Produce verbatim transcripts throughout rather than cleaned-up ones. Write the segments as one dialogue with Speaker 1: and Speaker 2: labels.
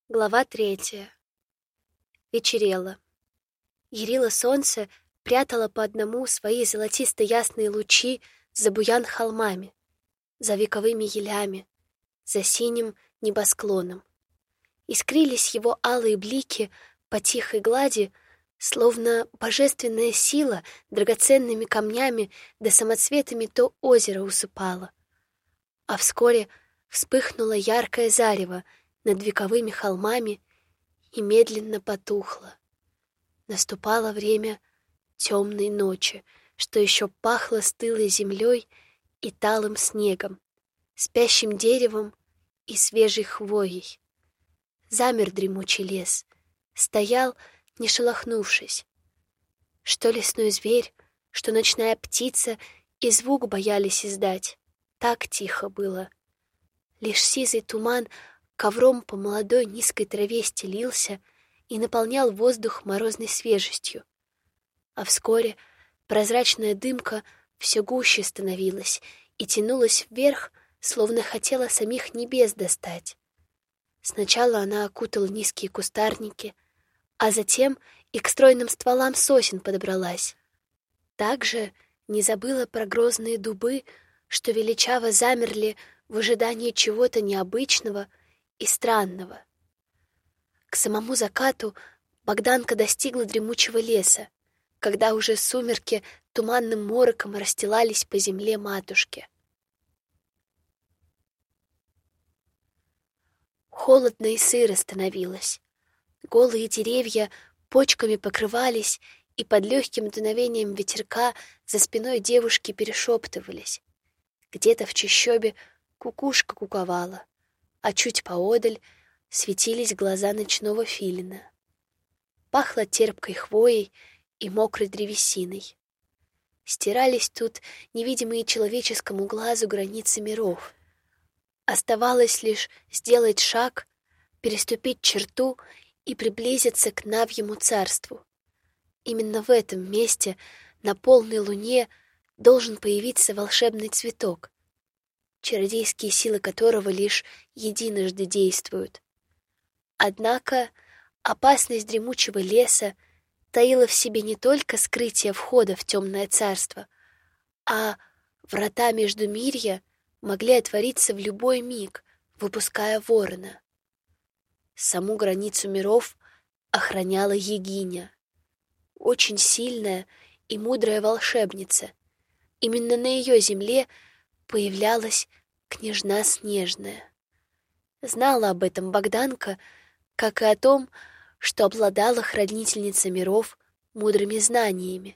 Speaker 1: Глава третья. Вечерело. Ярило солнце прятало по одному свои золотисто-ясные лучи за буян-холмами, за вековыми елями, за синим небосклоном. Искрились его алые блики по тихой глади, словно божественная сила драгоценными камнями да самоцветами то озеро усыпала. А вскоре вспыхнуло яркое зарево над вековыми холмами и медленно потухло. Наступало время темной ночи, что еще пахло стылой землей и талым снегом, спящим деревом и свежей хвоей. Замер дремучий лес, стоял, не шелохнувшись. Что лесной зверь, что ночная птица и звук боялись издать, так тихо было. Лишь сизый туман ковром по молодой низкой траве стелился и наполнял воздух морозной свежестью. А вскоре прозрачная дымка все гуще становилась и тянулась вверх, словно хотела самих небес достать. Сначала она окутала низкие кустарники, а затем и к стройным стволам сосен подобралась. Также не забыла про грозные дубы, что величаво замерли в ожидании чего-то необычного и странного. К самому закату Богданка достигла дремучего леса, когда уже сумерки туманным мороком расстилались по земле матушки. Холодно и сыро становилось. Голые деревья почками покрывались, и под легким дуновением ветерка за спиной девушки перешептывались. Где-то в чащобе кукушка куковала, а чуть поодаль светились глаза ночного филина. Пахло терпкой хвоей и мокрой древесиной. Стирались тут невидимые человеческому глазу границы миров. Оставалось лишь сделать шаг, переступить черту и приблизиться к Навьему царству. Именно в этом месте на полной луне должен появиться волшебный цветок, чародейские силы которого лишь единожды действуют. Однако опасность дремучего леса таила в себе не только скрытие входа в темное царство, а врата Междумирья могли отвориться в любой миг, выпуская ворона. Саму границу миров охраняла Егиня, очень сильная и мудрая волшебница. Именно на ее земле появлялась княжна Снежная. Знала об этом Богданка, как и о том, что обладала хранительница миров мудрыми знаниями.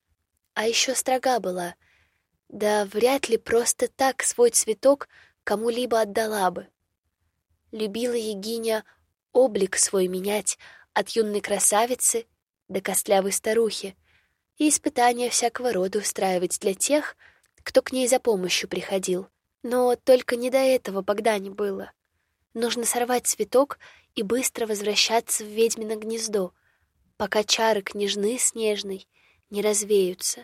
Speaker 1: А еще строга была, да вряд ли просто так свой цветок кому-либо отдала бы. Любила Егиня облик свой менять от юной красавицы до костлявой старухи и испытания всякого рода устраивать для тех, кто к ней за помощью приходил. Но только не до этого Богдане было. Нужно сорвать цветок и быстро возвращаться в ведьмино гнездо, пока чары княжны Снежной не развеются.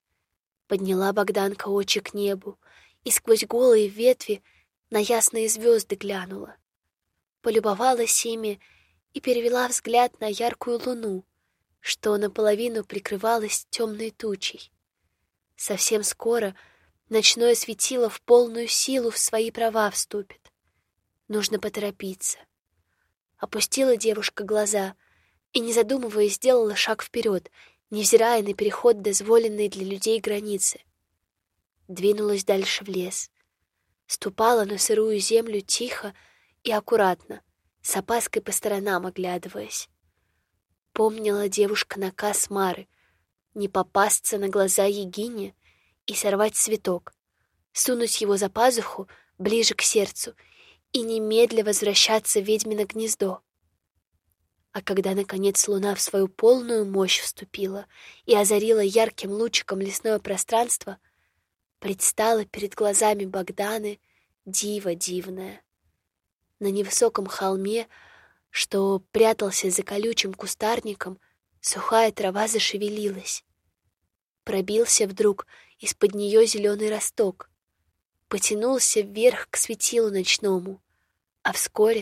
Speaker 1: Подняла Богданка очи к небу и сквозь голые ветви на ясные звезды глянула. Полюбовалась ими и перевела взгляд на яркую луну, что наполовину прикрывалась темной тучей. Совсем скоро ночное светило в полную силу в свои права вступит. Нужно поторопиться. Опустила девушка глаза и, не задумываясь, сделала шаг вперед, невзирая на переход дозволенной для людей границы. Двинулась дальше в лес. Ступала на сырую землю тихо и аккуратно, с опаской по сторонам оглядываясь. Помнила девушка наказ Мары не попасться на глаза Егине и сорвать цветок, сунуть его за пазуху ближе к сердцу и немедля возвращаться в ведьмино гнездо. А когда, наконец, луна в свою полную мощь вступила и озарила ярким лучиком лесное пространство, предстала перед глазами Богданы диво дивное. На невысоком холме, что прятался за колючим кустарником, сухая трава зашевелилась. Пробился вдруг из-под нее зеленый росток, потянулся вверх к светилу ночному, а вскоре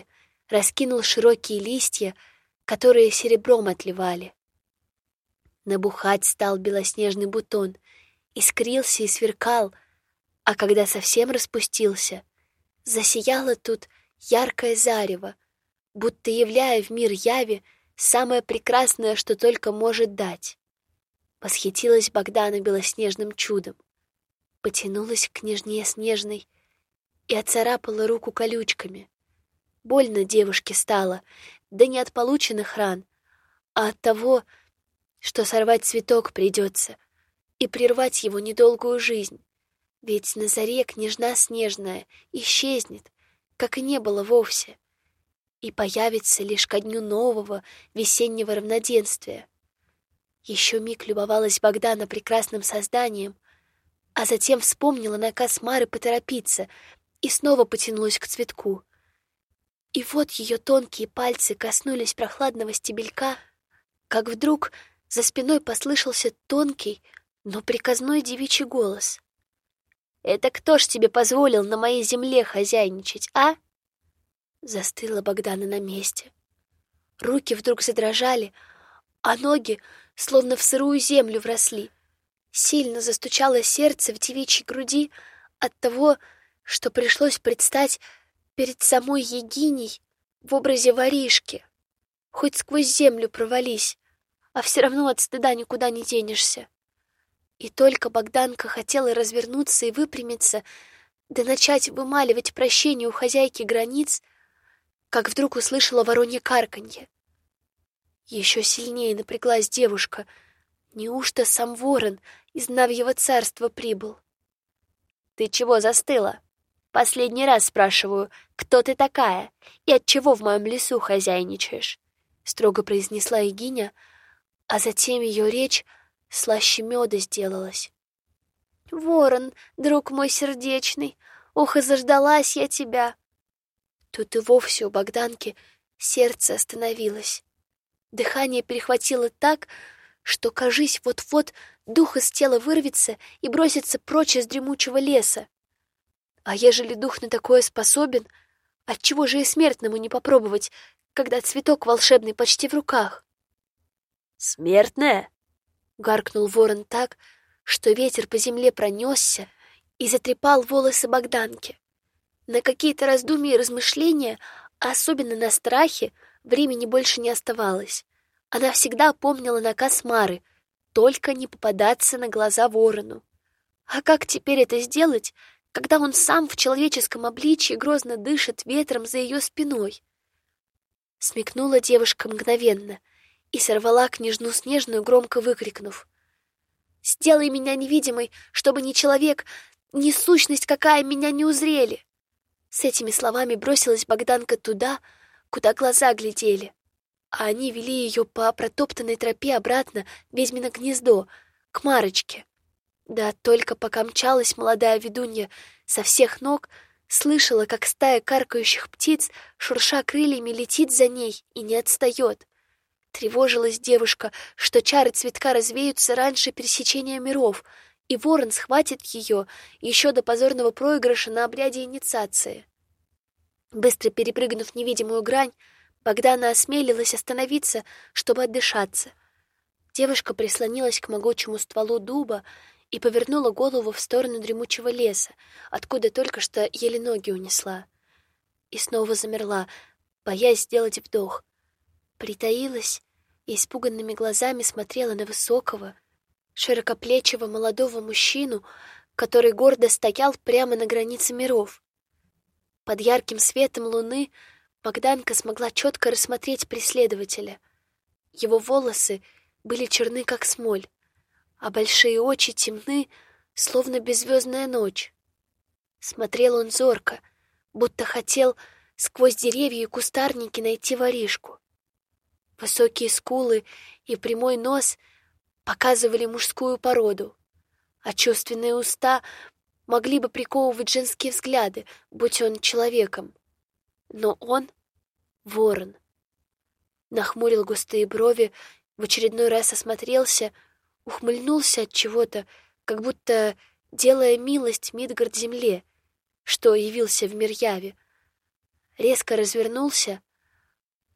Speaker 1: раскинул широкие листья, которые серебром отливали. Набухать стал белоснежный бутон, искрился и сверкал, а когда совсем распустился, засияло тут яркое зарево, будто являя в мир яви самое прекрасное, что только может дать. Восхитилась Богдана белоснежным чудом, потянулась к княжне снежной и оцарапала руку колючками. Больно девушке стало, да не от полученных ран, а от того, что сорвать цветок придется и прервать его недолгую жизнь. Ведь на заре княжна снежная исчезнет, как и не было вовсе, и появится лишь ко дню нового весеннего равноденствия. Еще миг любовалась Богдана прекрасным созданием, а затем вспомнила наказ Мары поторопиться и снова потянулась к цветку. И вот ее тонкие пальцы коснулись прохладного стебелька, как вдруг за спиной послышался тонкий, но приказной девичий голос. «Это кто ж тебе позволил на моей земле хозяйничать, а?» Застыла Богдана на месте. Руки вдруг задрожали, а ноги словно в сырую землю вросли. Сильно застучало сердце в девичьей груди от того, что пришлось предстать перед самой Егиней в образе воришки. Хоть сквозь землю провались, а все равно от стыда никуда не денешься. И только Богданка хотела развернуться и выпрямиться, да начать вымаливать прощение у хозяйки границ, как вдруг услышала воронье карканье. Еще сильнее напряглась девушка. Неужто сам ворон из Навьего царства прибыл? «Ты чего застыла? Последний раз спрашиваю, кто ты такая и отчего в моем лесу хозяйничаешь?» Строго произнесла Егиня, а затем ее речь слаще меда сделалась. «Ворон, друг мой сердечный, ох, и заждалась я тебя!» Тут и вовсе у Богданки сердце остановилось. Дыхание перехватило так, что, кажись, вот-вот дух из тела вырвется и бросится прочь из дремучего леса. А ежели дух на такое способен, отчего же и смертному не попробовать, когда цветок волшебный почти в руках? «Смертная?» — гаркнул ворон так, что ветер по земле пронесся и затрепал волосы Богданки. На какие-то раздумья и размышления, а особенно на страхе, времени больше не оставалось. Она всегда помнила наказ Мары — только не попадаться на глаза ворону. А как теперь это сделать, когда он сам в человеческом обличье грозно дышит ветром за ее спиной? Смекнула девушка мгновенно и сорвала княжну снежную, громко выкрикнув: «Сделай меня невидимой, чтобы ни человек, ни сущность какая меня не узрели!» С этими словами бросилась Богданка туда, куда глаза глядели, а они вели ее по протоптанной тропе обратно в ведьмино гнездо, к Марочке. Да только пока мчалась молодая ведунья со всех ног, слышала, как стая каркающих птиц, шурша крыльями, летит за ней и не отстает. Тревожилась девушка, что чары цветка развеются раньше пересечения миров, и ворон схватит ее еще до позорного проигрыша на обряде инициации. Быстро перепрыгнув невидимую грань, Богдана осмелилась остановиться, чтобы отдышаться. Девушка прислонилась к могучему стволу дуба и повернула голову в сторону дремучего леса, откуда только что еле ноги унесла. И снова замерла, боясь сделать вдох. Притаилась и испуганными глазами смотрела на высокого, широкоплечего молодого мужчину, который гордо стоял прямо на границе миров. Под ярким светом луны Богданка смогла четко рассмотреть преследователя. Его волосы были черны, как смоль, а большие очи темны, словно беззвездная ночь. Смотрел он зорко, будто хотел сквозь деревья и кустарники найти воришку. Высокие скулы и прямой нос показывали мужскую породу, а чувственные уста могли бы приковывать женские взгляды, будь он человеком. Но он — ворон. Нахмурил густые брови, в очередной раз осмотрелся, ухмыльнулся от чего-то, как будто делая милость Мидгард-земле, что явился в мир яви. Резко развернулся,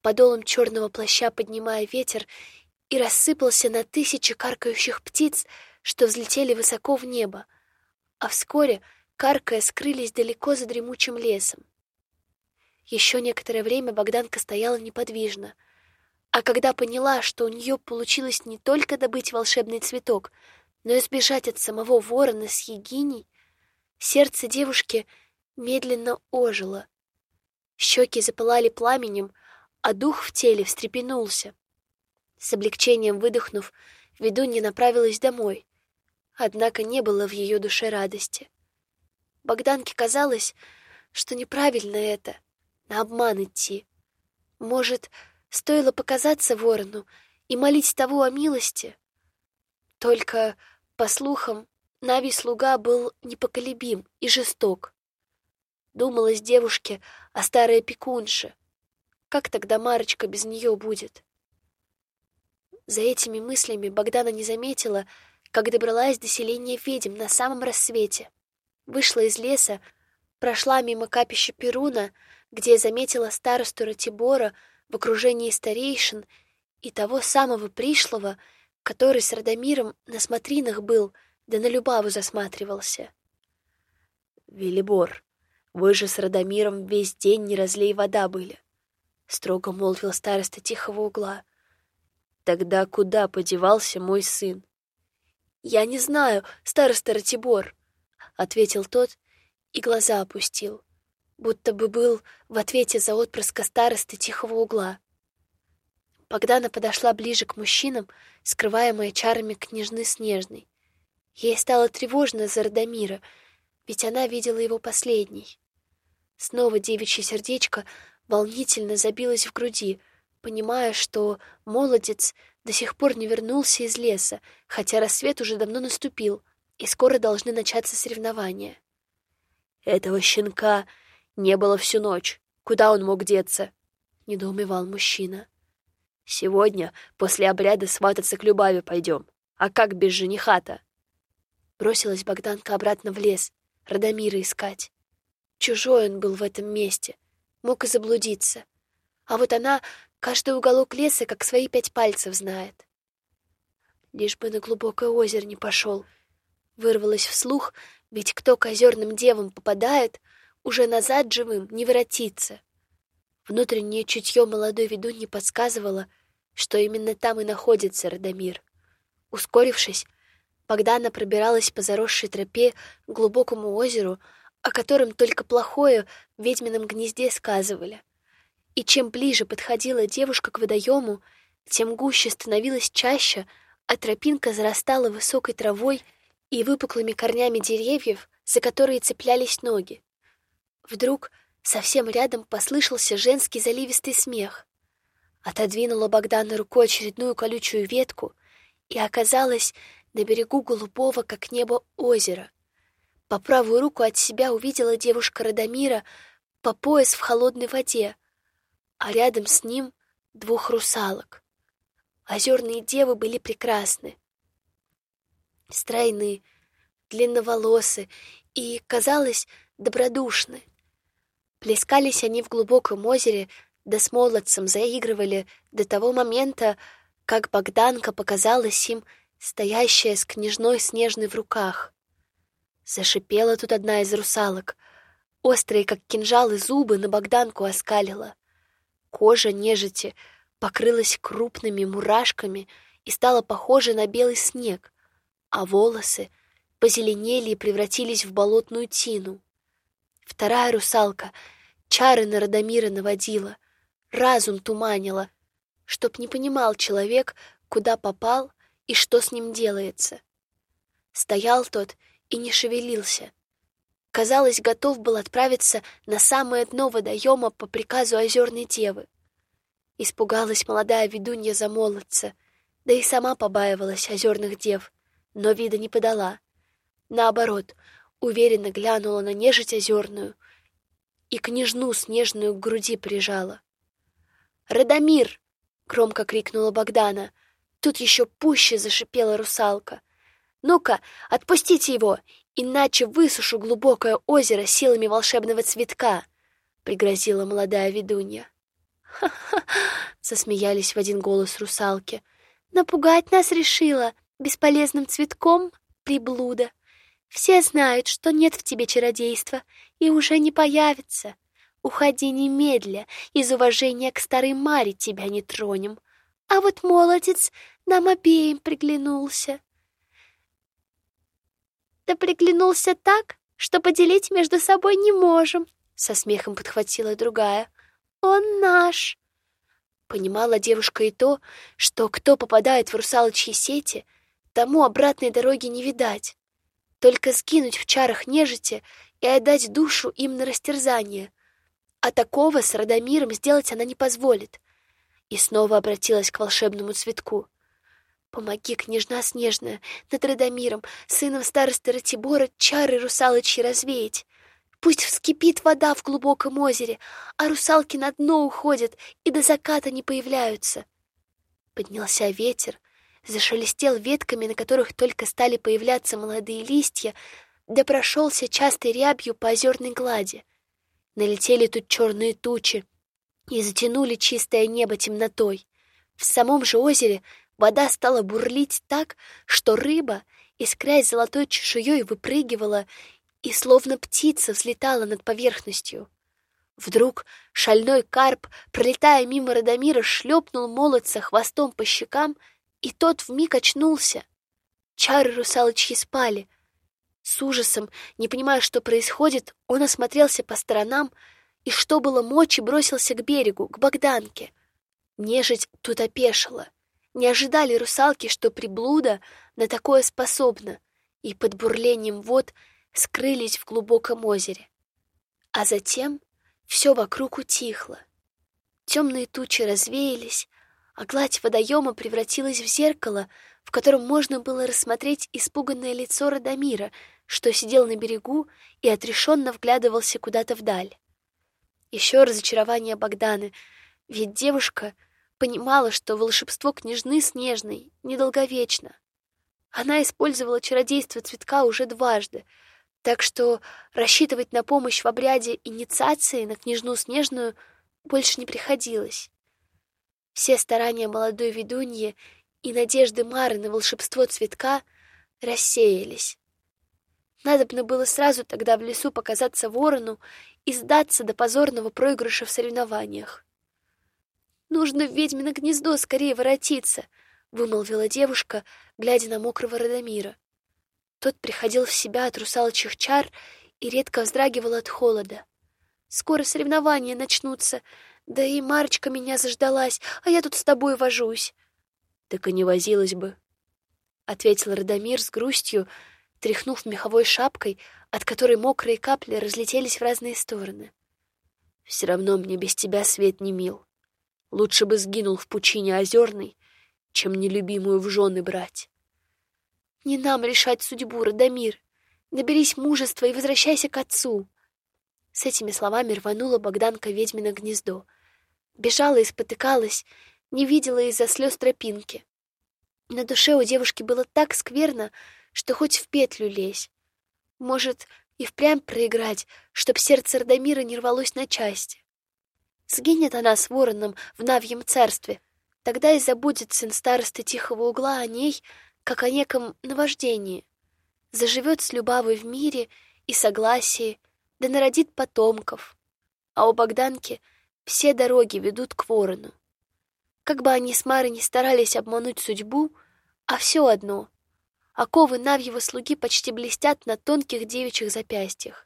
Speaker 1: подолом черного плаща поднимая ветер, и рассыпался на тысячи каркающих птиц, что взлетели высоко в небо, а вскоре, каркая, скрылись далеко за дремучим лесом. Еще некоторое время Богданка стояла неподвижно, а когда поняла, что у нее получилось не только добыть волшебный цветок, но и сбежать от самого ворона с Егиней, сердце девушки медленно ожило. Щеки запылали пламенем, а дух в теле встрепенулся. С облегчением выдохнув, ведунья направилась домой, однако не было в ее душе радости. Богданке казалось, что неправильно это — на обман идти. Может, стоило показаться ворону и молить того о милости? Только, по слухам, Нави-слуга был непоколебим и жесток. Думалось девушке о старой опекунше. Как тогда Марочка без нее будет? За этими мыслями Богдана не заметила, как добралась до селения ведьм на самом рассвете. Вышла из леса, прошла мимо капища Перуна, где заметила старосту Ратибора в окружении старейшин и того самого пришлого, который с Радомиром на смотринах был, да на Любаву засматривался.
Speaker 2: «Велибор, вы же с Радомиром весь день не разлей вода были», — строго молвил староста тихого угла. «Тогда куда подевался мой сын?»
Speaker 1: «Я не знаю, староста Ратибор», — ответил тот и глаза опустил, будто бы был в ответе за отпрыска старосты тихого угла. Богдана подошла ближе к мужчинам, скрываемая чарами княжны Снежной. Ей стало тревожно за Радомира, ведь она видела его последней. Снова девичье сердечко волнительно забилось в груди, понимая, что молодец до сих пор не вернулся из леса, хотя рассвет уже давно наступил, и скоро должны начаться соревнования.
Speaker 2: «Этого щенка не было всю ночь. Куда он мог деться?» — недоумевал мужчина. «Сегодня после обряда свататься к Любаве пойдем. А как без жениха-то?»
Speaker 1: Бросилась Богданка обратно в лес, Радомира искать. Чужой он был в этом месте, мог и заблудиться. А вот она каждый уголок леса как свои пять пальцев знает. Лишь бы на глубокое озеро не пошел. Вырвалась вслух, ведь кто к озерным девам попадает, уже назад живым не воротится. Внутреннее чутье молодой ведуньи подсказывало, что именно там и находится Радомир. Ускорившись, Богдана пробиралась по заросшей тропе к глубокому озеру, о котором только плохое в ведьмином гнезде сказывали. И чем ближе подходила девушка к водоему, тем гуще становилась чаща, а тропинка зарастала высокой травой и выпуклыми корнями деревьев, за которые цеплялись ноги. Вдруг совсем рядом послышался женский заливистый смех. Отодвинула Богдана рукой очередную колючую ветку и оказалась на берегу голубого, как небо, озера. По правую руку от себя увидела девушка Радомира по пояс в холодной воде, а рядом с ним двух русалок. Озерные девы были прекрасны. Стройны, длинноволосы и, казалось, добродушны. Плескались они в глубоком озере, да с молодцем заигрывали до того момента, как Богданка показалась им стоящая с княжной Снежной в руках. Зашипела тут одна из русалок. Острые, как кинжалы, зубы на Богданку оскалила. Кожа нежити покрылась крупными мурашками и стала похожа на белый снег, а волосы позеленели и превратились в болотную тину. Вторая русалка чары на Радомира наводила, разум туманила, чтоб не понимал человек, куда попал и что с ним делается. Стоял тот и не шевелился. Казалось, готов был отправиться на самое дно водоема по приказу озерной девы. Испугалась молодая ведунья за молодца, да и сама побаивалась озерных дев, но вида не подала. Наоборот, уверенно глянула на нежить озерную и княжну Снежную к груди прижала. «Радомир!» — громко крикнула Богдана. Тут еще пуще зашипела русалка. «Ну-ка, отпустите его, иначе высушу глубокое озеро силами волшебного цветка!» — пригрозила молодая ведунья. засмеялись в один голос русалки. Напугать нас решила бесполезным цветком, приблуда. Все знают, что нет в тебе чародейства и уже не появится. Уходи немедля, из уважения к старой Маре тебя не тронем. А вот молодец нам обеим приглянулся. Да приглянулся так, что поделить между собой не можем, со смехом подхватила другая. Он наш. Понимала девушка и то, что кто попадает в русалочьи сети, тому обратной дороги не видать. Только скинуть в чарах нежити и отдать душу им на растерзание. А такого с Радомиром сделать она не позволит. И снова обратилась к волшебному цветку. Помоги, княжна Снежная, над Радомиром, сыном старосты Ратибора, чары русалочьи развеять. Пусть вскипит вода в глубоком озере, а русалки на дно уходят и до заката не появляются. Поднялся ветер, зашелестел ветками, на которых только стали появляться молодые листья, да прошелся частой рябью по озерной глади. Налетели тут черные тучи и затянули чистое небо темнотой. В самом же озере вода стала бурлить так, что рыба, искрясь золотой чешуей, выпрыгивала и словно птица взлетала над поверхностью. Вдруг шальной карп, пролетая мимо Радомира, шлепнул молодца хвостом по щекам, и тот вмиг очнулся. Чары русалочьи спали. С ужасом, не понимая, что происходит, он осмотрелся по сторонам и, что было мочи, бросился к берегу, к Богданке. Нежить тут опешила. Не ожидали русалки, что приблуда на такое способна, и под бурлением вод скрылись в глубоком озере. А затем все вокруг утихло. Темные тучи развеялись, а гладь водоема превратилась в зеркало, в котором можно было рассмотреть испуганное лицо Радомира, что сидел на берегу и отрешенно вглядывался куда-то вдаль. Еще разочарование Богданы, ведь девушка понимала, что волшебство княжны Снежной недолговечно. Она использовала чародейство цветка уже дважды, так что рассчитывать на помощь в обряде инициации на княжну Снежную больше не приходилось. Все старания молодой ведуньи и надежды Мары на волшебство цветка рассеялись. Надобно было сразу тогда в лесу показаться ворону и сдаться до позорного проигрыша в соревнованиях. «Нужно в ведьмино гнездо скорее воротиться», — вымолвила девушка, глядя на мокрого Радомира. Тот приходил в себя от русалочьих чар и редко вздрагивал от холода. «Скоро соревнования начнутся, да и Марочка меня заждалась, а я тут с тобой вожусь». «Так и не возилась бы», — ответил Радомир с грустью, тряхнув меховой шапкой, от которой мокрые капли разлетелись в разные стороны. «Все равно мне без тебя свет не мил. Лучше бы сгинул в пучине озерной, чем нелюбимую в жены брать». «Не нам решать судьбу, Радомир. Наберись мужества и возвращайся к отцу». С этими словами рванула Богданка в ведьмино гнездо. Бежала и спотыкалась, не видела из-за слез тропинки. На душе у девушки было так скверно, что хоть в петлю лезь. Может, и впрямь проиграть, чтоб сердце Радомира не рвалось на части. Сгинет она с вороном в Навьем царстве, тогда и забудет сын старосты Тихого угла о ней, как о неком наваждении. Заживет с любовью в мире и согласии, да народит потомков. А у Богданки все дороги ведут к ворону. Как бы они с Марой ни старались обмануть судьбу, а все одно — оковы Навьего слуги почти блестят на тонких девичьих запястьях.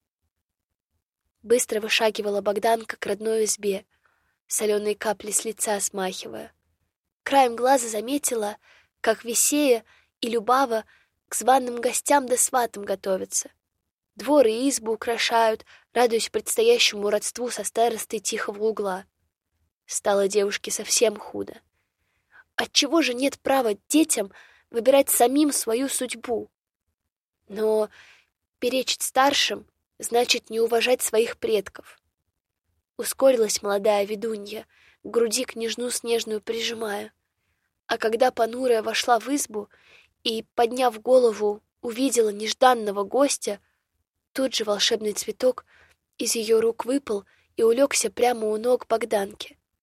Speaker 1: Быстро вышагивала Богданка к родной избе, соленые капли с лица смахивая. Краем глаза заметила, как Весея и Любава к званым гостям да сватам готовятся. Двор и избу украшают, радуясь предстоящему родству со старостой Тихого угла. Стало девушке совсем худо. Отчего же нет права детям выбирать самим свою судьбу? Но перечить старшим значит не уважать своих предков. Ускорилась молодая ведунья, к груди княжну Снежную прижимая. А когда понурая вошла в избу и, подняв голову, увидела нежданного гостя, тут же волшебный цветок из ее рук выпал и улегся прямо у ног Богданки.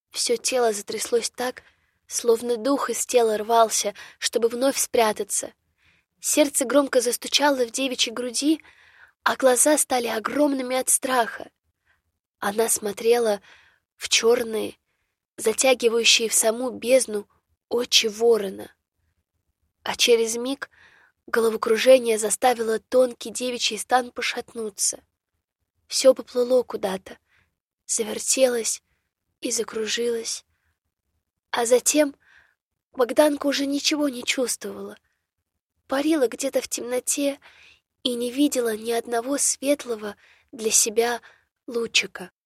Speaker 1: Все тело затряслось так, словно дух из тела рвался, чтобы вновь спрятаться. Сердце громко застучало в девичьей груди, а глаза стали огромными от страха. Она смотрела в черные, затягивающие в саму бездну очи ворона. А через миг головокружение заставило тонкий девичий стан пошатнуться. Все поплыло куда-то, завертелось и закружилось. А затем Богданка уже ничего не чувствовала, парила где-то в темноте и не видела ни одного светлого для себя лучика.